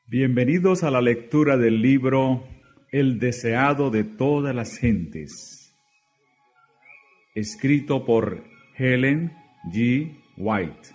Bienvenidos a la lectura del libro El deseado de todas las gentes, escrito por Ellen G. White.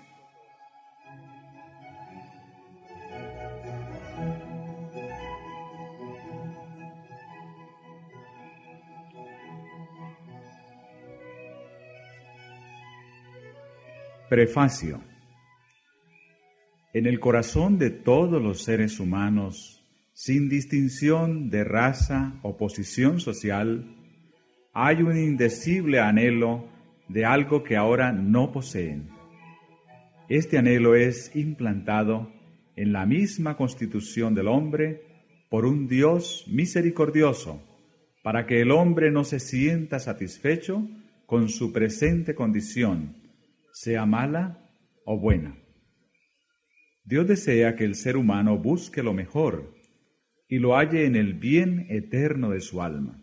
Prefacio. En el corazón de todos los seres humanos, sin distinción de raza o posición social, hay un indecible anhelo de algo que ahora no poseen. Este anhelo es implantado en la misma constitución del hombre por un Dios misericordioso, para que el hombre no se sienta satisfecho con su presente condición, sea mala o buena. Dios desea que el ser humano busque lo mejor y lo halle en el bien eterno de su alma.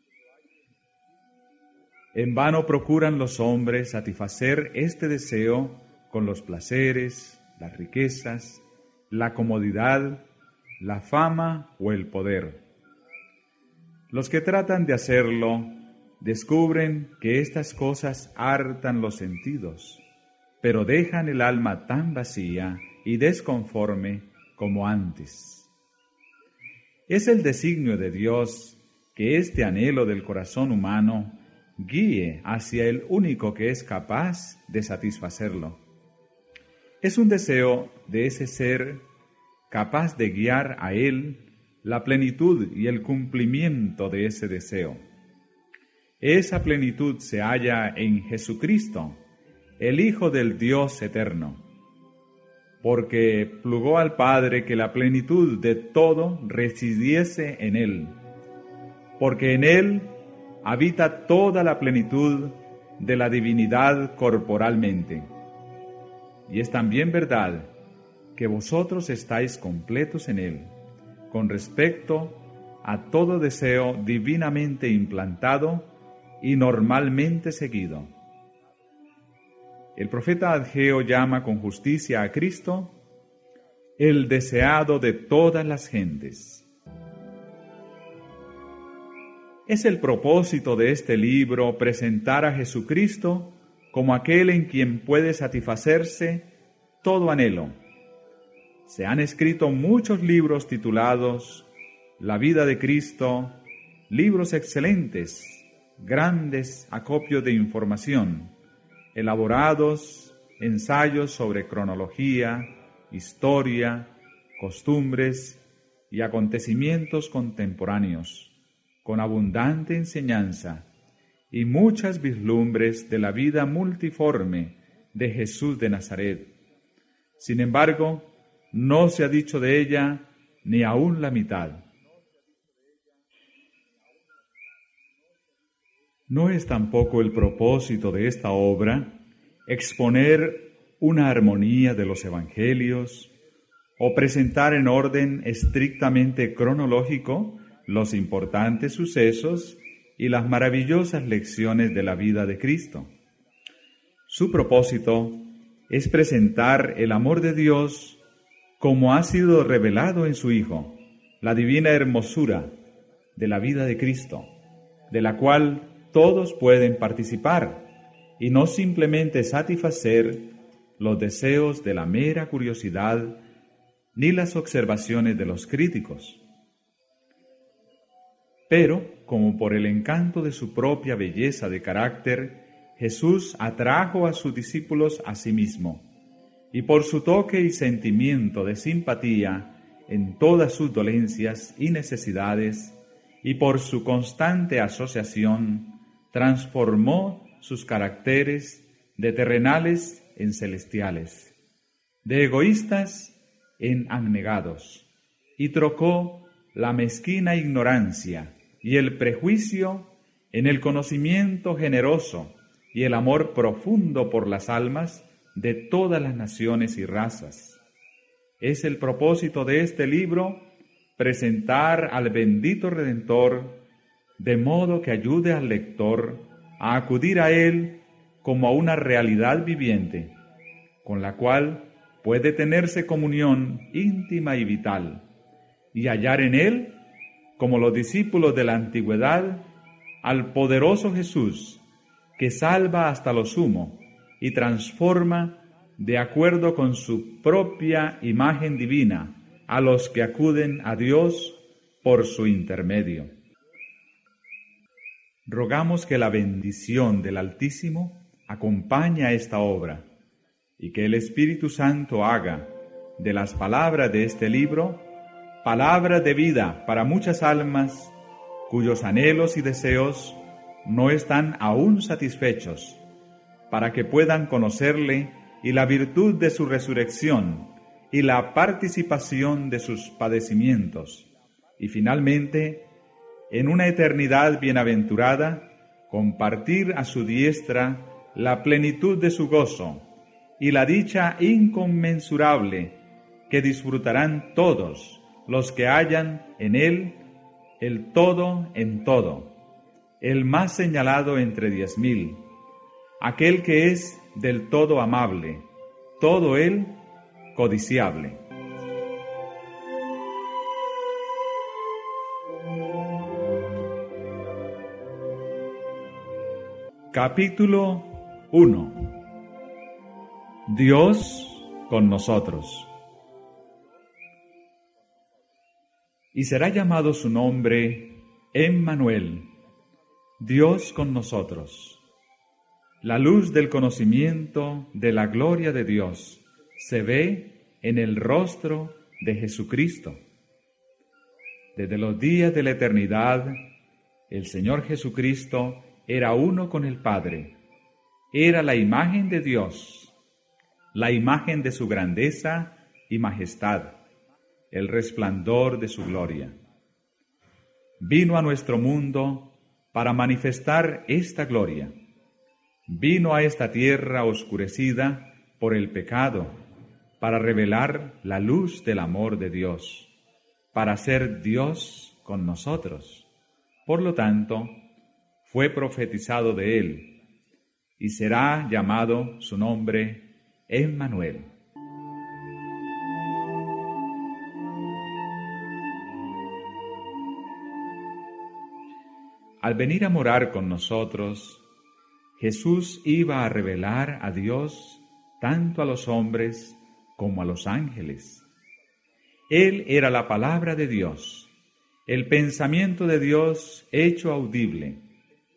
En vano procuran los hombres satisfacer este deseo con los placeres, las riquezas, la comodidad, la fama o el poder. Los que tratan de hacerlo descubren que estas cosas hartan los sentidos, pero dejan el alma tan vacía y desconforme como antes. Es el designio de Dios que este anhelo del corazón humano guíe hacia el único que es capaz de satisfacerlo. Es un deseo de ese ser capaz de guiar a él la plenitud y el cumplimiento de ese deseo. Esa plenitud se halla en Jesucristo, el Hijo del Dios eterno, porque plugó al Padre que la plenitud de todo residiese en Él, porque en Él habita toda la plenitud de la divinidad corporalmente. Y es también verdad que vosotros estáis completos en Él, con respecto a todo deseo divinamente implantado y normalmente seguido. El profeta Ageo llama con justicia a Cristo el deseado de todas las gentes. Es el propósito de este libro presentar a Jesucristo como aquel en quien puede satisfacerse todo anhelo. Se han escrito muchos libros titulados La vida de Cristo, libros excelentes, grandes acopios de información, elaborados ensayos sobre cronología, historia, costumbres y acontecimientos contemporáneos, con abundante enseñanza y muchas vislumbres de la vida multiforme de Jesús de Nazaret. Sin embargo, no se ha dicho de ella ni aún la mitad. No es tampoco el propósito de esta obra exponer una armonía de los evangelios o presentar en orden estrictamente cronológico los importantes sucesos y las maravillosas lecciones de la vida de Cristo. Su propósito es presentar el amor de Dios como ha sido revelado en su Hijo, la divina hermosura de la vida de Cristo, de la cual todos pueden participar y no simplemente satisfacer los deseos de la mera curiosidad ni las observaciones de los críticos. Pero, como por el encanto de su propia belleza de carácter, Jesús atrajo a sus discípulos a sí mismo, y por su toque y sentimiento de simpatía en todas sus dolencias y necesidades, y por su constante asociación, transformó sus caracteres de terrenales en celestiales, de egoístas en abnegados, y trocó la mezquina ignorancia y el prejuicio en el conocimiento generoso y el amor profundo por las almas de todas las naciones y razas. Es el propósito de este libro presentar al bendito Redentor de modo que ayude al lector a acudir a Él como a una realidad viviente, con la cual puede tenerse comunión íntima y vital, y hallar en él, como los discípulos de la antigüedad, al poderoso Jesús, que salva hasta lo sumo y transforma de acuerdo con su propia imagen divina a los que acuden a Dios por su intermedio. Rogamos que la bendición del Altísimo acompañe a esta obra y que el Espíritu Santo haga de las palabras de este libro palabras de vida para muchas almas cuyos anhelos y deseos no están aún satisfechos, para que puedan conocerle y la virtud de su resurrección y la participación de sus padecimientos, y finalmente, en una eternidad bienaventurada, compartir a su diestra la plenitud de su gozo y la dicha inconmensurable que disfrutarán todos los que hallan en él el todo en todo, el más señalado entre 10,000, aquel que es del todo amable, todo él codiciable. Capítulo 1. Dios con nosotros. Y será llamado su nombre Emmanuel, Dios con nosotros. La luz del conocimiento de la gloria de Dios se ve en el rostro de Jesucristo. Desde los días de la eternidad, el Señor Jesucristo era uno con el Padre. Era la imagen de Dios, la imagen de su grandeza y majestad, el resplandor de su gloria. Vino a nuestro mundo para manifestar esta gloria. Vino a esta tierra oscurecida por el pecado, para revelar la luz del amor de Dios, para ser Dios con nosotros. Por lo tanto, fue profetizado de él, y será llamado su nombre Emmanuel. Al venir a morar con nosotros, Jesús iba a revelar a Dios tanto a los hombres como a los ángeles. Él era la palabra de Dios, el pensamiento de Dios hecho audible.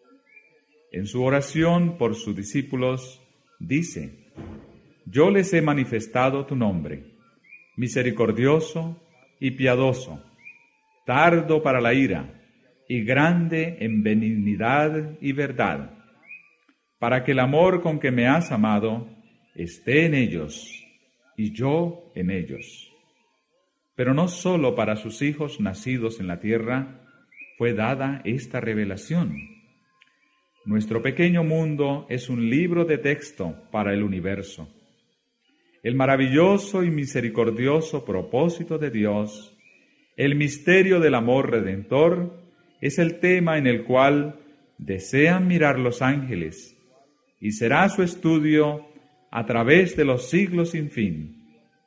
En su oración por sus discípulos dice: Yo les he manifestado tu nombre, misericordioso y piadoso, tardo para la ira y grande en benignidad y verdad, para que el amor con que me has amado esté en ellos y yo en ellos. Pero no solo para sus hijos nacidos en la tierra fue dada esta revelación. Nuestro pequeño mundo es un libro de texto para el universo. El maravilloso y misericordioso propósito de Dios, el misterio del amor redentor, es el tema en el cual desean mirar los ángeles, y será su estudio a través de los siglos sin fin.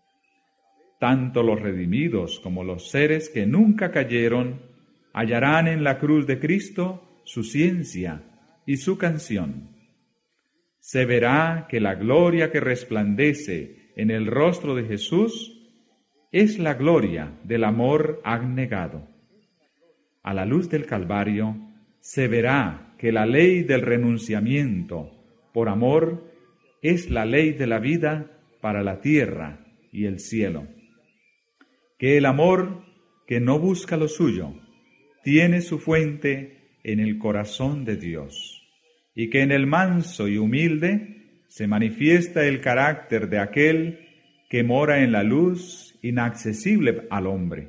Tanto los redimidos como los seres que nunca cayeron hallarán en la cruz de Cristo su ciencia y su canción. Se verá que la gloria que resplandece en el rostro de Jesús es la gloria del amor abnegado. A la luz del Calvario se verá que la ley del renunciamiento por amor es la ley de la vida para la tierra y el cielo. Que el amor que no busca lo suyo tiene su fuente en el corazón de Dios, y que en el manso y humilde se manifiesta el carácter de aquel que mora en la luz inaccesible al hombre.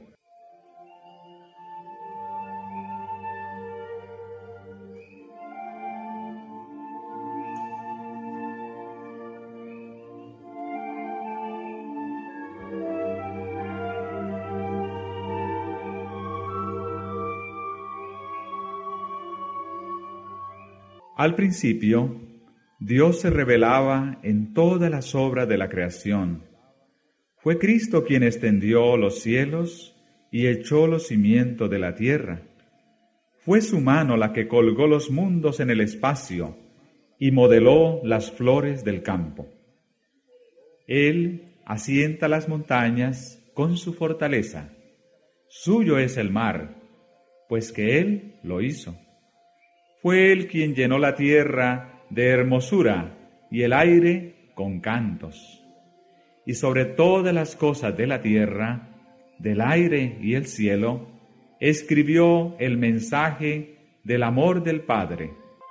Al principio, Dios se revelaba en todas las obras de la creación. Fue Cristo quien extendió los cielos y echó los cimientos de la tierra. Fue su mano la que colgó los mundos en el espacio y modeló las flores del campo. Él asienta las montañas con su fortaleza. Suyo es el mar, pues que Él lo hizo. Fue Él quien llenó la tierra de hermosura y el aire con cantos. Y sobre todas las cosas de la tierra, del aire y el cielo, escribió el mensaje del amor del Padre.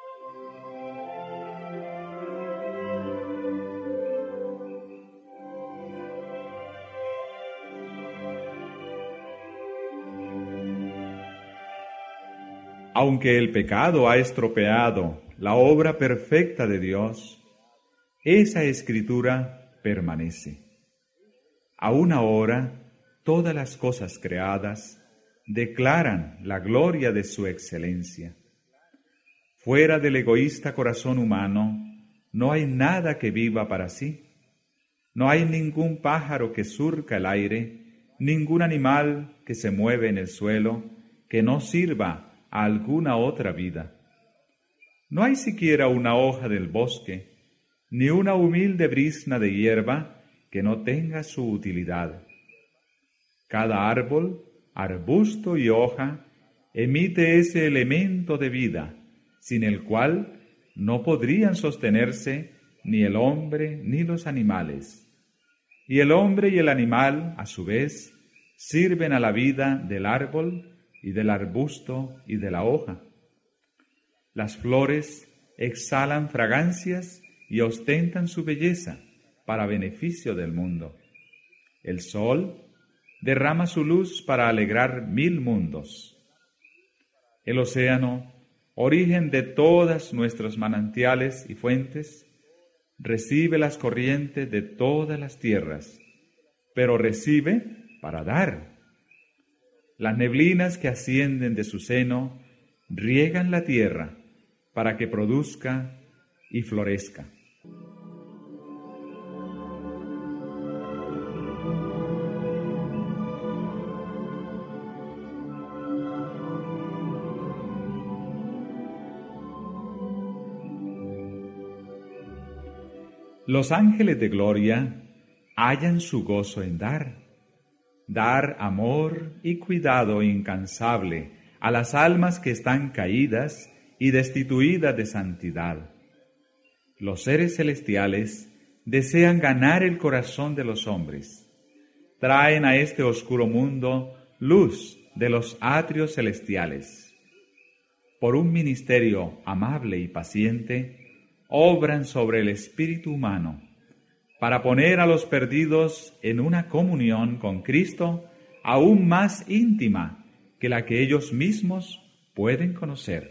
Aunque el pecado ha estropeado la obra perfecta de Dios, esa escritura permanece. Aún ahora, todas las cosas creadas declaran la gloria de su excelencia. Fuera del egoísta corazón humano, no hay nada que viva para sí. No hay ningún pájaro que surca el aire, ningún animal que se mueve en el suelo, que no sirva a alguna otra vida. No hay siquiera una hoja del bosque, ni una humilde brizna de hierba que no tenga su utilidad. Cada árbol, arbusto y hoja emite ese elemento de vida, sin el cual no podrían sostenerse ni el hombre ni los animales. Y el hombre y el animal, a su vez, sirven a la vida del árbol y del arbusto y de la hoja. Las flores exhalan fragancias y ostentan su belleza para beneficio del mundo. El sol derrama su luz para alegrar 1000 mundos. El océano, origen de todas nuestros manantiales y fuentes, recibe las corrientes de todas las tierras, pero recibe para dar. Las neblinas que ascienden de su seno riegan la tierra para que produzca y florezca. Los ángeles de gloria hallan su gozo en dar amor y cuidado incansable a las almas que están caídas y destituidas de santidad. Los seres celestiales desean ganar el corazón de los hombres. Traen a este oscuro mundo luz de los atrios celestiales. Por un ministerio amable y paciente, obran sobre el espíritu humano para poner a los perdidos en una comunión con Cristo aún más íntima que la que ellos mismos pueden conocer.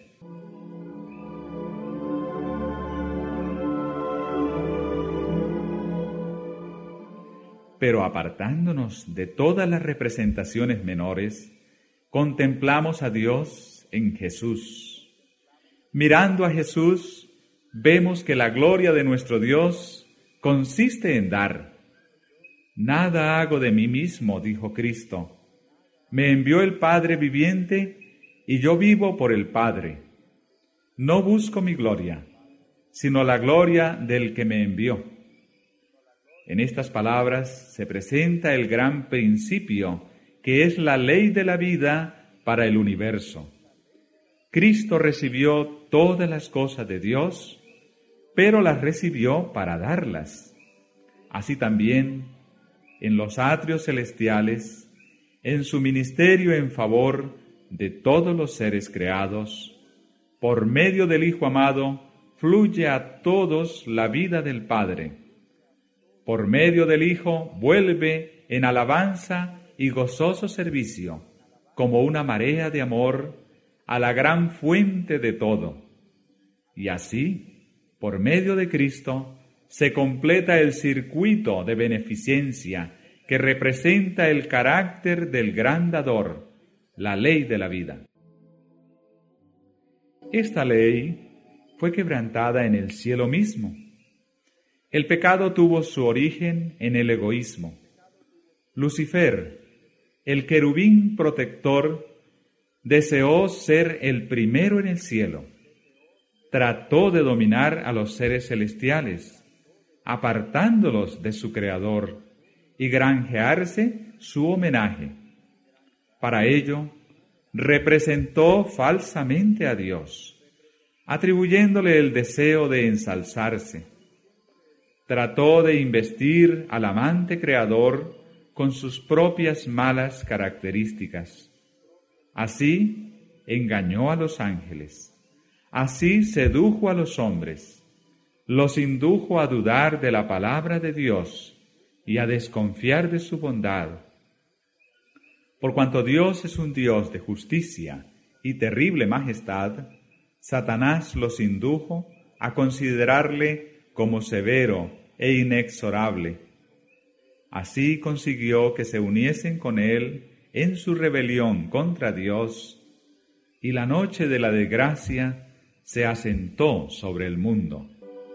Pero apartándonos de todas las representaciones menores, contemplamos a Dios en Jesús. Mirando a Jesús, vemos que la gloria de nuestro Dios consiste en dar. Nada hago de mí mismo, dijo Cristo. Me envió el Padre viviente y yo vivo por el Padre. No busco mi gloria, sino la gloria del que me envió. En estas palabras se presenta el gran principio que es la ley de la vida para el universo. Cristo recibió todas las cosas de Dios, pero las recibió para darlas. Así también, en los atrios celestiales, en su ministerio en favor de todos los seres creados, por medio del Hijo amado, fluye a todos la vida del Padre. Por medio del Hijo vuelve en alabanza y gozoso servicio, como una marea de amor, a la gran fuente de todo. Y así, por medio de Cristo, se completa el circuito de beneficencia que representa el carácter del gran dador, la ley de la vida. Esta ley fue quebrantada en el cielo mismo. El pecado tuvo su origen en el egoísmo. Lucifer, el querubín protector, deseó ser el primero en el cielo. Trató de dominar a los seres celestiales, apartándolos de su Creador, y granjearse su homenaje. Para ello, representó falsamente a Dios, atribuyéndole el deseo de ensalzarse. Trató de investir al amante Creador con sus propias malas características. Así engañó a los ángeles. Así sedujo a los hombres. Los indujo a dudar de la palabra de Dios y a desconfiar de su bondad. Por cuanto Dios es un Dios de justicia y terrible majestad, Satanás los indujo a considerarle como severo e inexorable. Así consiguió que se uniesen con él en su rebelión contra Dios, y la noche de la desgracia se asentó sobre el mundo.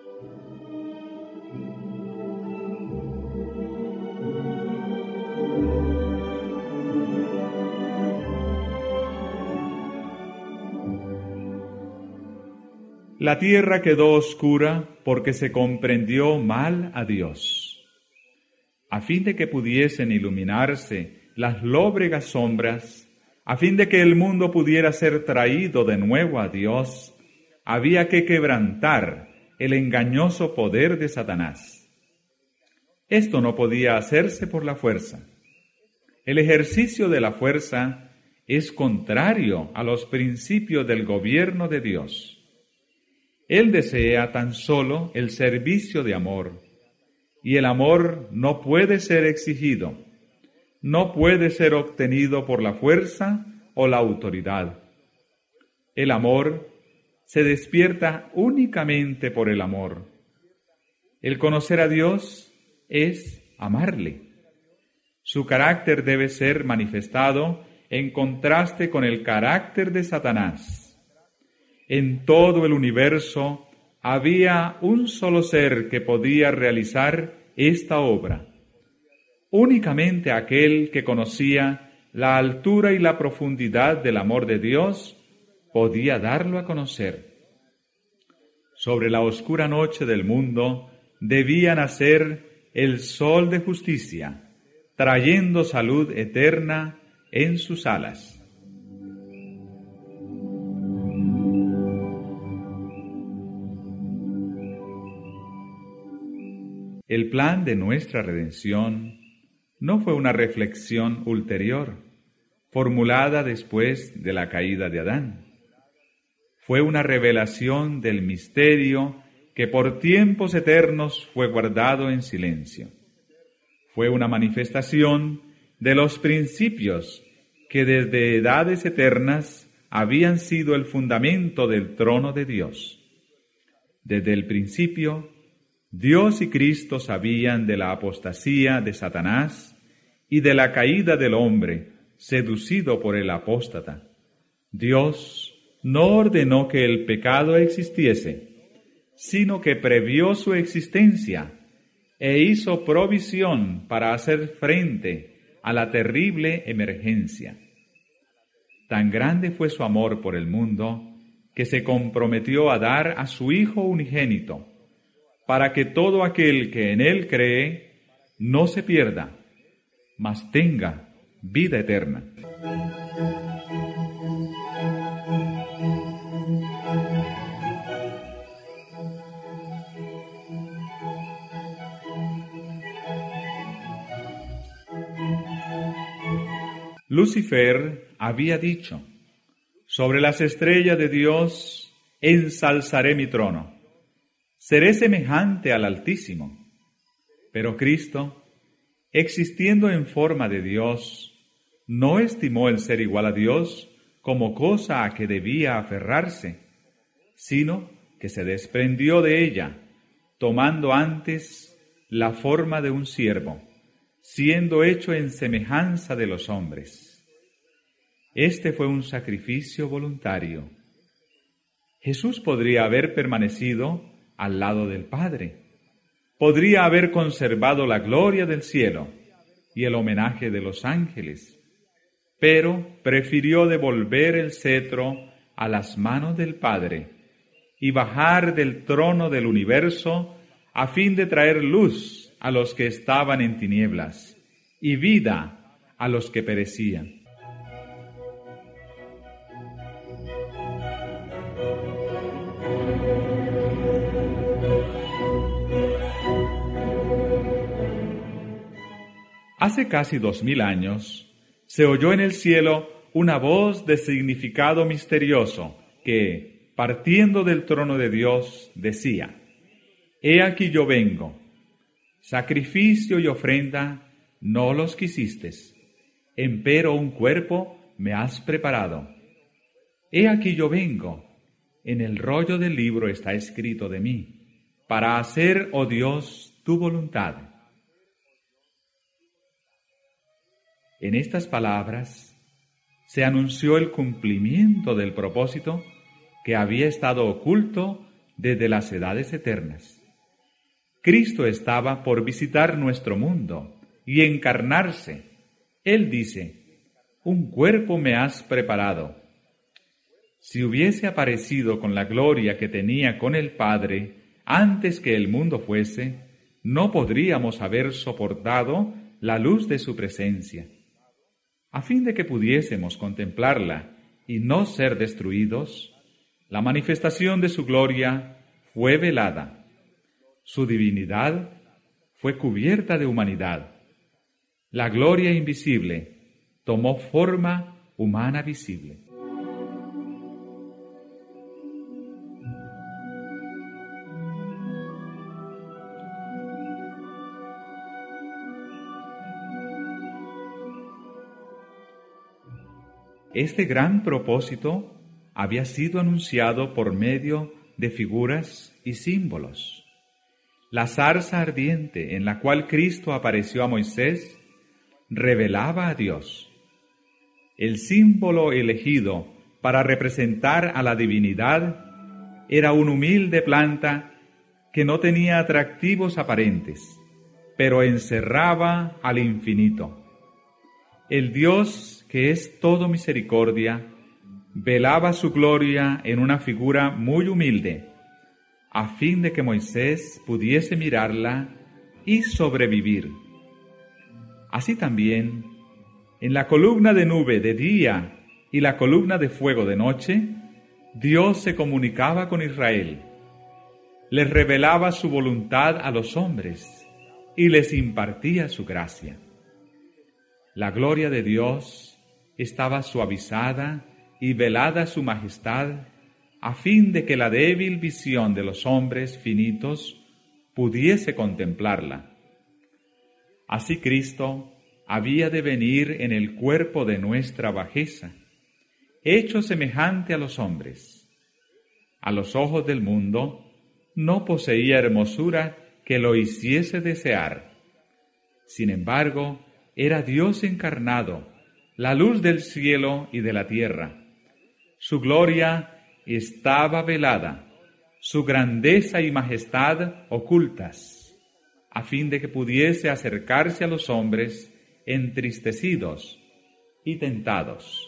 La tierra quedó oscura porque se comprendió mal a Dios. A fin de que pudiesen iluminarse las lóbregas sombras, a fin de que el mundo pudiera ser traído de nuevo a Dios, había que quebrantar el engañoso poder de Satanás. Esto no podía hacerse por la fuerza. El ejercicio de la fuerza es contrario a los principios del gobierno de Dios. Él desea tan solo el servicio de amor, y el amor no puede ser exigido, no puede ser obtenido por la fuerza o la autoridad. El amor se despierta únicamente por el amor. El conocer a Dios es amarle. Su carácter debe ser manifestado en contraste con el carácter de Satanás. En todo el universo había un solo ser que podía realizar esta obra. Únicamente aquel que conocía la altura y la profundidad del amor de Dios podía darlo a conocer. Sobre la oscura noche del mundo debía nacer el sol de justicia, trayendo salud eterna en sus alas. El plan de nuestra redención no fue una reflexión ulterior, formulada después de la caída de Adán. Fue una revelación del misterio que por tiempos eternos fue guardado en silencio. Fue una manifestación de los principios que desde edades eternas habían sido el fundamento del trono de Dios. Desde el principio, Dios y Cristo sabían de la apostasía de Satanás y de la caída del hombre, seducido por el apóstata. Dios no ordenó que el pecado existiese, sino que previó su existencia e hizo provisión para hacer frente a la terrible emergencia. Tan grande fue su amor por el mundo que se comprometió a dar a su Hijo unigénito, para que todo aquel que en Él cree no se pierda, mas tenga vida eterna. Lucifer había dicho: sobre las estrellas de Dios ensalzaré mi trono. Seré semejante al Altísimo. Pero Cristo, existiendo en forma de Dios, no estimó el ser igual a Dios como cosa a que debía aferrarse, sino que se desprendió de ella, tomando antes la forma de un siervo, siendo hecho en semejanza de los hombres. Este fue un sacrificio voluntario. Jesús podría haber permanecido al lado del Padre. Podría haber conservado la gloria del cielo y el homenaje de los ángeles, pero prefirió devolver el cetro a las manos del Padre y bajar del trono del universo a fin de traer luz a los que estaban en tinieblas y vida a los que perecían. Hace casi 2000 años, se oyó en el cielo una voz de significado misterioso que, partiendo del trono de Dios, decía: «He aquí yo vengo, sacrificio y ofrenda no los quisistes, empero un cuerpo me has preparado. He aquí yo vengo, en el rollo del libro está escrito de mí, para hacer, oh Dios, tu voluntad». En estas palabras se anunció el cumplimiento del propósito que había estado oculto desde las edades eternas. Cristo estaba por visitar nuestro mundo y encarnarse. Él dice: «Un cuerpo me has preparado». Si hubiese aparecido con la gloria que tenía con el Padre antes que el mundo fuese, no podríamos haber soportado la luz de su presencia. A fin de que pudiésemos contemplarla y no ser destruidos, la manifestación de su gloria fue velada. Su divinidad fue cubierta de humanidad. La gloria invisible tomó forma humana visible. Este gran propósito había sido anunciado por medio de figuras y símbolos. La zarza ardiente en la cual Cristo apareció a Moisés revelaba a Dios. El símbolo elegido para representar a la divinidad era una humilde planta que no tenía atractivos aparentes, pero encerraba al infinito. El Dios, que es todo misericordia, velaba su gloria en una figura muy humilde, a fin de que Moisés pudiese mirarla y sobrevivir. Así también, en la columna de nube de día y la columna de fuego de noche, Dios se comunicaba con Israel, les revelaba su voluntad a los hombres y les impartía su gracia. La gloria de Dios estaba suavizada y velada su majestad, a fin de que la débil visión de los hombres finitos pudiese contemplarla. Así Cristo había de venir en el cuerpo de nuestra bajeza, hecho semejante a los hombres. A los ojos del mundo no poseía hermosura que lo hiciese desear. Sin embargo, era Dios encarnado, la luz del cielo y de la tierra. Su gloria estaba velada, su grandeza y majestad ocultas, a fin de que pudiese acercarse a los hombres entristecidos y tentados.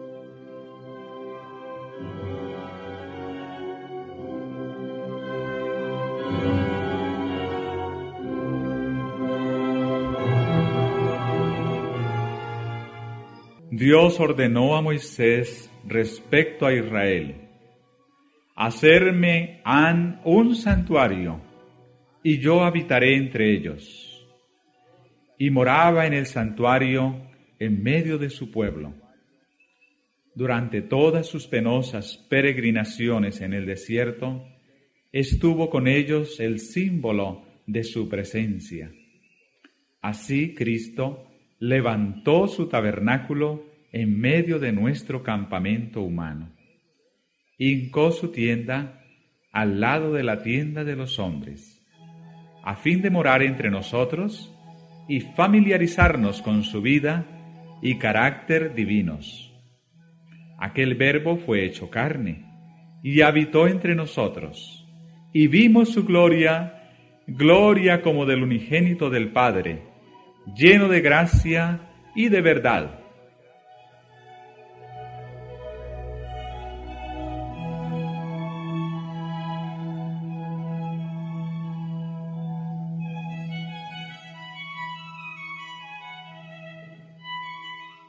Dios ordenó a Moisés respecto a Israel: «Hacerme han un santuario, y yo habitaré entre ellos». Y moraba en el santuario en medio de su pueblo. Durante todas sus penosas peregrinaciones en el desierto, estuvo con ellos el símbolo de su presencia. Así Cristo levantó su tabernáculo en medio de nuestro campamento humano. Hincó su tienda al lado de la tienda de los hombres, a fin de morar entre nosotros y familiarizarnos con su vida y carácter divinos. Aquel Verbo fue hecho carne y habitó entre nosotros, y vimos su gloria, gloria como del unigénito del Padre, lleno de gracia y de verdad.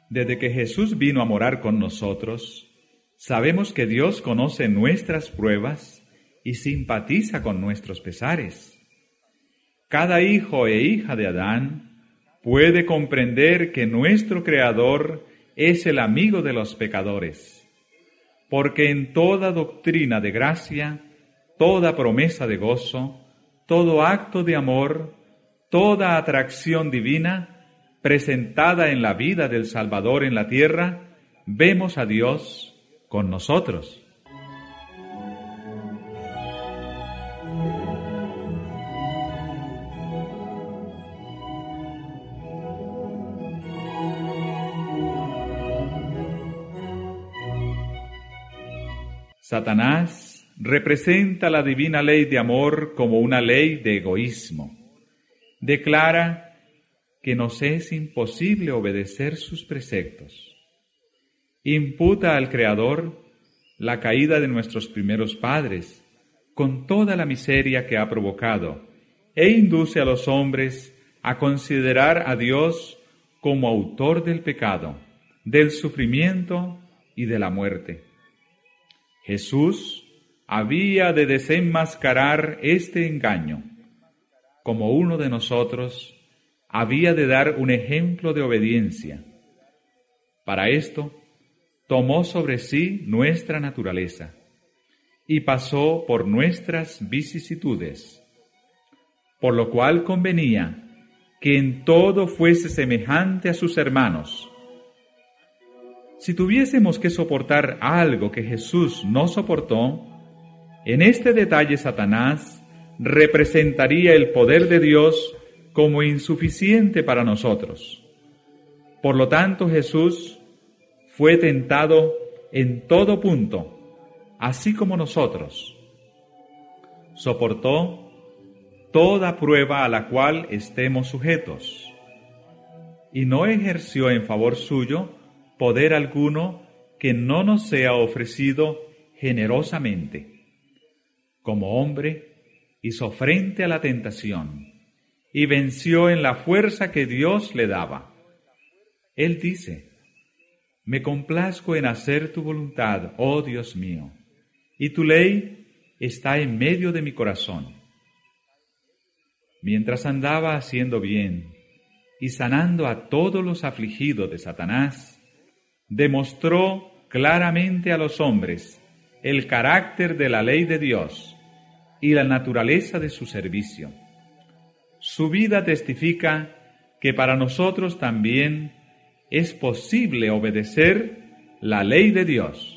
Desde que Jesús vino a morar con nosotros, sabemos que Dios conoce nuestras pruebas y simpatiza con nuestros pesares. Cada hijo e hija de Adán puede comprender que nuestro Creador es el amigo de los pecadores, porque en toda doctrina de gracia, toda promesa de gozo, todo acto de amor, toda atracción divina, presentada en la vida del Salvador en la tierra, vemos a Dios con nosotros. Satanás representa la divina ley de amor como una ley de egoísmo. Declara que nos es imposible obedecer sus preceptos. Imputa al Creador la caída de nuestros primeros padres, con toda la miseria que ha provocado, e induce a los hombres a considerar a Dios como autor del pecado, del sufrimiento y de la muerte. Jesús había de desenmascarar este engaño. Como uno de nosotros, había de dar un ejemplo de obediencia. Para esto, tomó sobre sí nuestra naturaleza y pasó por nuestras vicisitudes, por lo cual convenía que en todo fuese semejante a sus hermanos. Si tuviésemos que soportar algo que Jesús no soportó, en este detalle Satanás representaría el poder de Dios como insuficiente para nosotros. Por lo tanto, Jesús fue tentado en todo punto, así como nosotros. Soportó toda prueba a la cual estemos sujetos, y no ejerció en favor suyo poder alguno que no nos sea ofrecido generosamente. Como hombre, hizo frente a la tentación y venció en la fuerza que Dios le daba. Él dice: me complazco en hacer tu voluntad, oh Dios mío, y tu ley está en medio de mi corazón. Mientras andaba haciendo bien y sanando a todos los afligidos de Satanás, demostró claramente a los hombres el carácter de la ley de Dios y la naturaleza de su servicio. Su vida testifica que para nosotros también es posible obedecer la ley de Dios.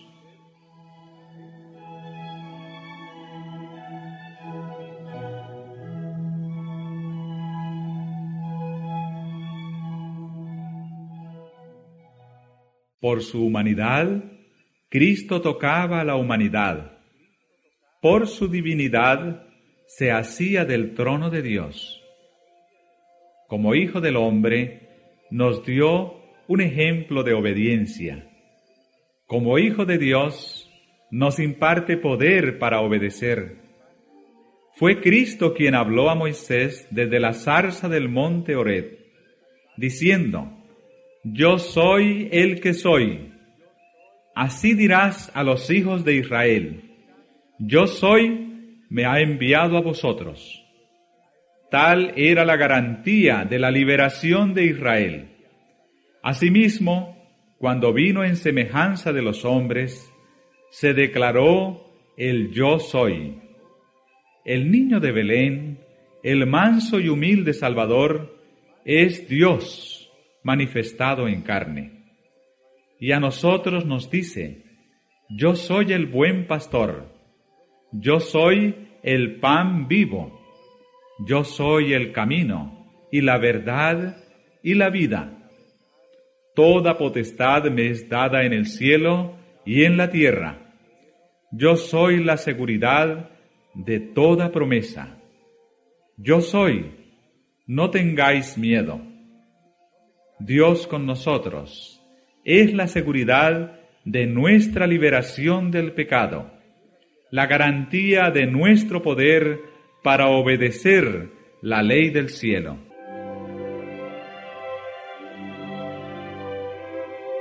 Por su humanidad, Cristo tocaba a la humanidad. Por su divinidad, se hacía del trono de Dios. Como Hijo del Hombre, nos dio un ejemplo de obediencia. Como Hijo de Dios, nos imparte poder para obedecer. Fue Cristo quien habló a Moisés desde la zarza del monte Horeb, diciendo: yo soy el que soy. Así dirás a los hijos de Israel: yo soy, me ha enviado a vosotros. Tal era la garantía de la liberación de Israel. Asimismo, cuando vino en semejanza de los hombres, se declaró el yo soy. El niño de Belén, el manso y humilde Salvador, es Dios manifestado en carne. Y a nosotros nos dice: yo soy el buen pastor, yo soy el pan vivo, yo soy el camino y la verdad y la vida. Toda potestad me es dada en el cielo y en la tierra. Yo soy la seguridad de toda promesa. Yo soy, no tengáis miedo. Dios con nosotros es la seguridad de nuestra liberación del pecado, la garantía de nuestro poder para obedecer la ley del cielo.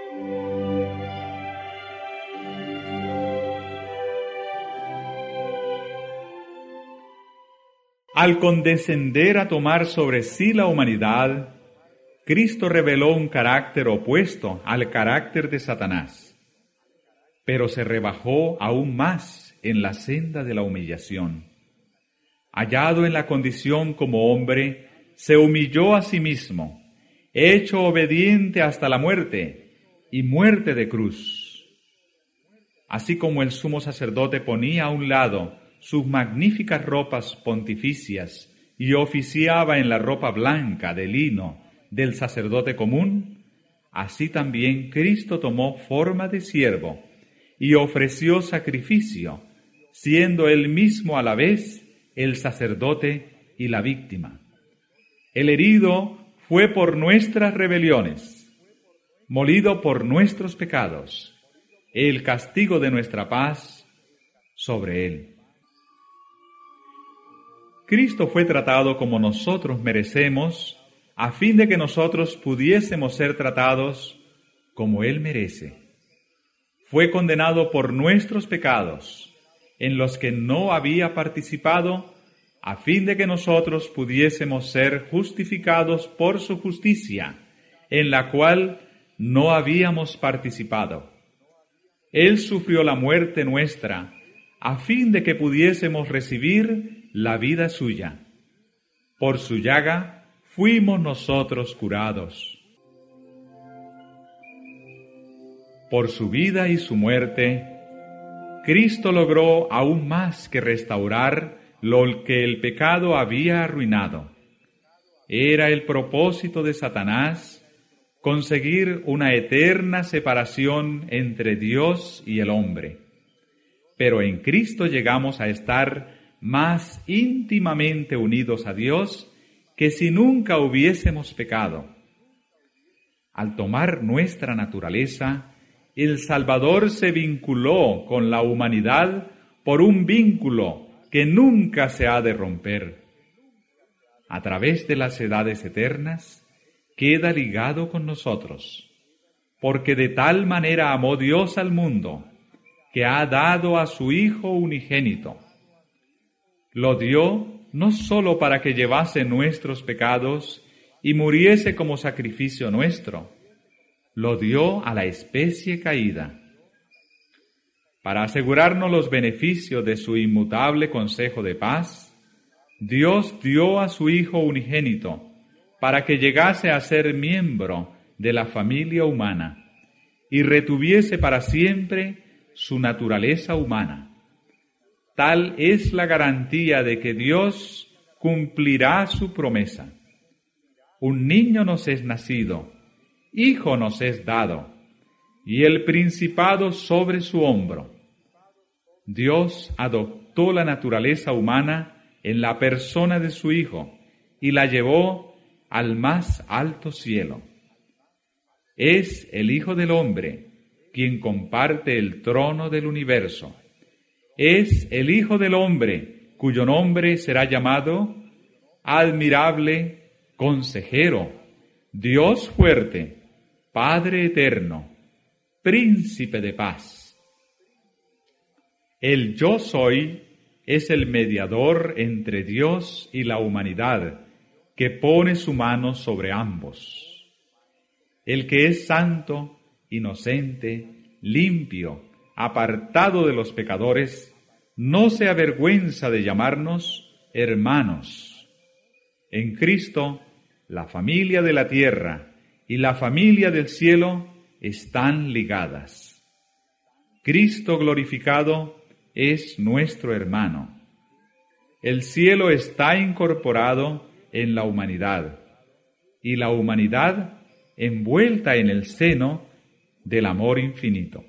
Al condescender a tomar sobre sí la humanidad, Cristo reveló un carácter opuesto al carácter de Satanás, pero se rebajó aún más en la senda de la humillación. Hallado en la condición como hombre, se humilló a sí mismo, hecho obediente hasta la muerte, y muerte de cruz. Así como el sumo sacerdote ponía a un lado sus magníficas ropas pontificias y oficiaba en la ropa blanca de lino del sacerdote común, así también Cristo tomó forma de siervo y ofreció sacrificio, siendo él mismo a la vez el sacerdote y la víctima. El herido fue por nuestras rebeliones, molido por nuestros pecados, el castigo de nuestra paz sobre él. Cristo fue tratado como nosotros merecemos, a fin de que nosotros pudiésemos ser tratados como Él merece. Fue condenado por nuestros pecados, en los que no había participado, a fin de que nosotros pudiésemos ser justificados por su justicia, en la cual no habíamos participado. Él sufrió la muerte nuestra, a fin de que pudiésemos recibir la vida suya. Por su llaga fuimos nosotros curados. Por su vida y su muerte, Cristo logró aún más que restaurar lo que el pecado había arruinado. Era el propósito de Satanás conseguir una eterna separación entre Dios y el hombre. Pero en Cristo llegamos a estar más íntimamente unidos a Dios que si nunca hubiésemos pecado. Al tomar nuestra naturaleza, el Salvador se vinculó con la humanidad por un vínculo que nunca se ha de romper. A través de las edades eternas, queda ligado con nosotros, porque de tal manera amó Dios al mundo, que ha dado a su Hijo unigénito. Lo dio no sólo para que llevase nuestros pecados y muriese como sacrificio nuestro, lo dio a la especie caída. Para asegurarnos los beneficios de su inmutable consejo de paz, Dios dio a su Hijo unigénito para que llegase a ser miembro de la familia humana y retuviese para siempre su naturaleza humana. Tal es la garantía de que Dios cumplirá su promesa. Un niño nos es nacido, hijo nos es dado, y el principado sobre su hombro. Dios adoptó la naturaleza humana en la persona de su Hijo y la llevó al más alto cielo. Es el Hijo del Hombre quien comparte el trono del universo. Es el Hijo del Hombre cuyo nombre será llamado Admirable, Consejero, Dios fuerte, Padre eterno, Príncipe de paz. El Yo Soy es el mediador entre Dios y la humanidad, que pone su mano sobre ambos. El que es santo, inocente, limpio, apartado de los pecadores, no se avergüenza de llamarnos hermanos. En Cristo, la familia de la tierra y la familia del cielo están ligadas. Cristo glorificado es nuestro hermano. El cielo está incorporado en la humanidad y la humanidad envuelta en el seno del amor infinito.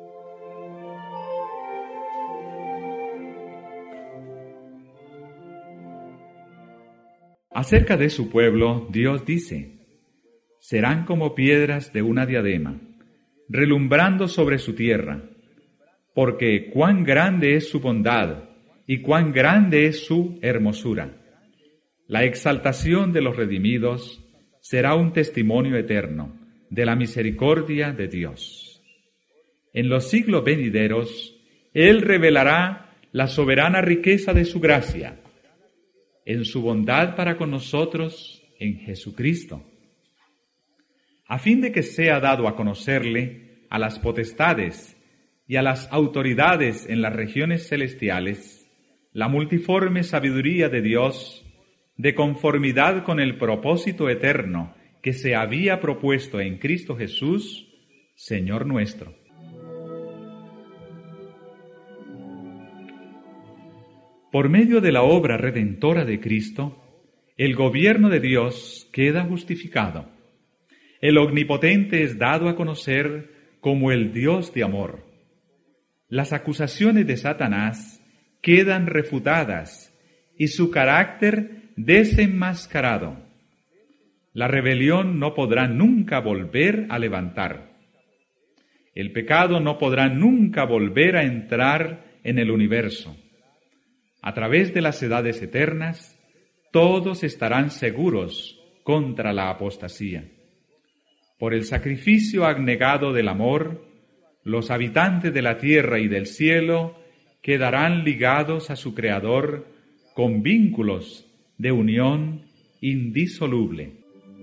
Acerca de su pueblo, Dios dice: serán como piedras de una diadema, relumbrando sobre su tierra, porque cuán grande es su bondad y cuán grande es su hermosura. La exaltación de los redimidos será un testimonio eterno de la misericordia de Dios. En los siglos venideros, Él revelará la soberana riqueza de su gracia. en su bondad para con nosotros en Jesucristo, a fin de que sea dado a conocerle a las potestades y a las autoridades en las regiones celestiales la multiforme sabiduría de Dios, de conformidad con el propósito eterno que se había propuesto en Cristo Jesús, Señor nuestro. Por medio de la obra redentora de Cristo, el gobierno de Dios queda justificado. El Omnipotente es dado a conocer como el Dios de amor. Las acusaciones de Satanás quedan refutadas y su carácter desenmascarado. La rebelión no podrá nunca volver a levantar. El pecado no podrá nunca volver a entrar en el universo. A través de las edades eternas, todos estarán seguros contra la apostasía. Por el sacrificio abnegado del amor, los habitantes de la tierra y del cielo quedarán ligados a su Creador con vínculos de unión indisoluble.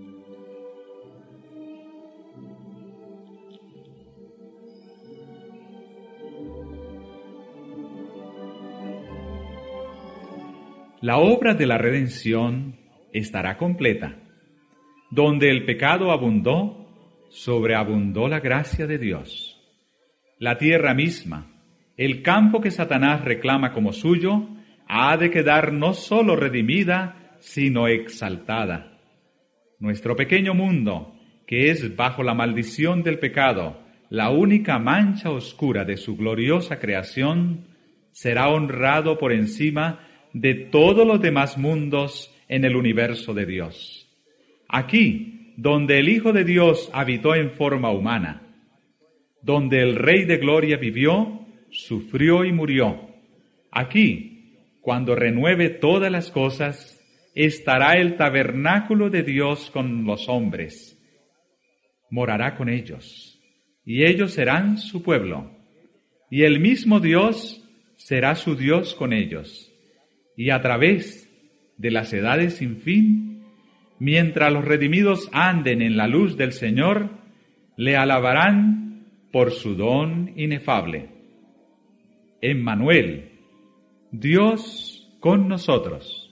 La obra de la redención estará completa. Donde el pecado abundó, sobreabundó la gracia de Dios. La tierra misma, el campo que Satanás reclama como suyo, ha de quedar no solo redimida, sino exaltada. Nuestro pequeño mundo, que es bajo la maldición del pecado, la única mancha oscura de su gloriosa creación, será honrado por encima de todos los demás mundos en el universo de Dios. Aquí, donde el Hijo de Dios habitó en forma humana, donde el Rey de Gloria vivió, sufrió y murió. Aquí, cuando renueve todas las cosas, estará el tabernáculo de Dios con los hombres. Morará con ellos, y ellos serán su pueblo, y el mismo Dios será su Dios con ellos. Y a través de las edades sin fin, mientras los redimidos anden en la luz del Señor, le alabarán por su don inefable. Emmanuel, Dios con nosotros.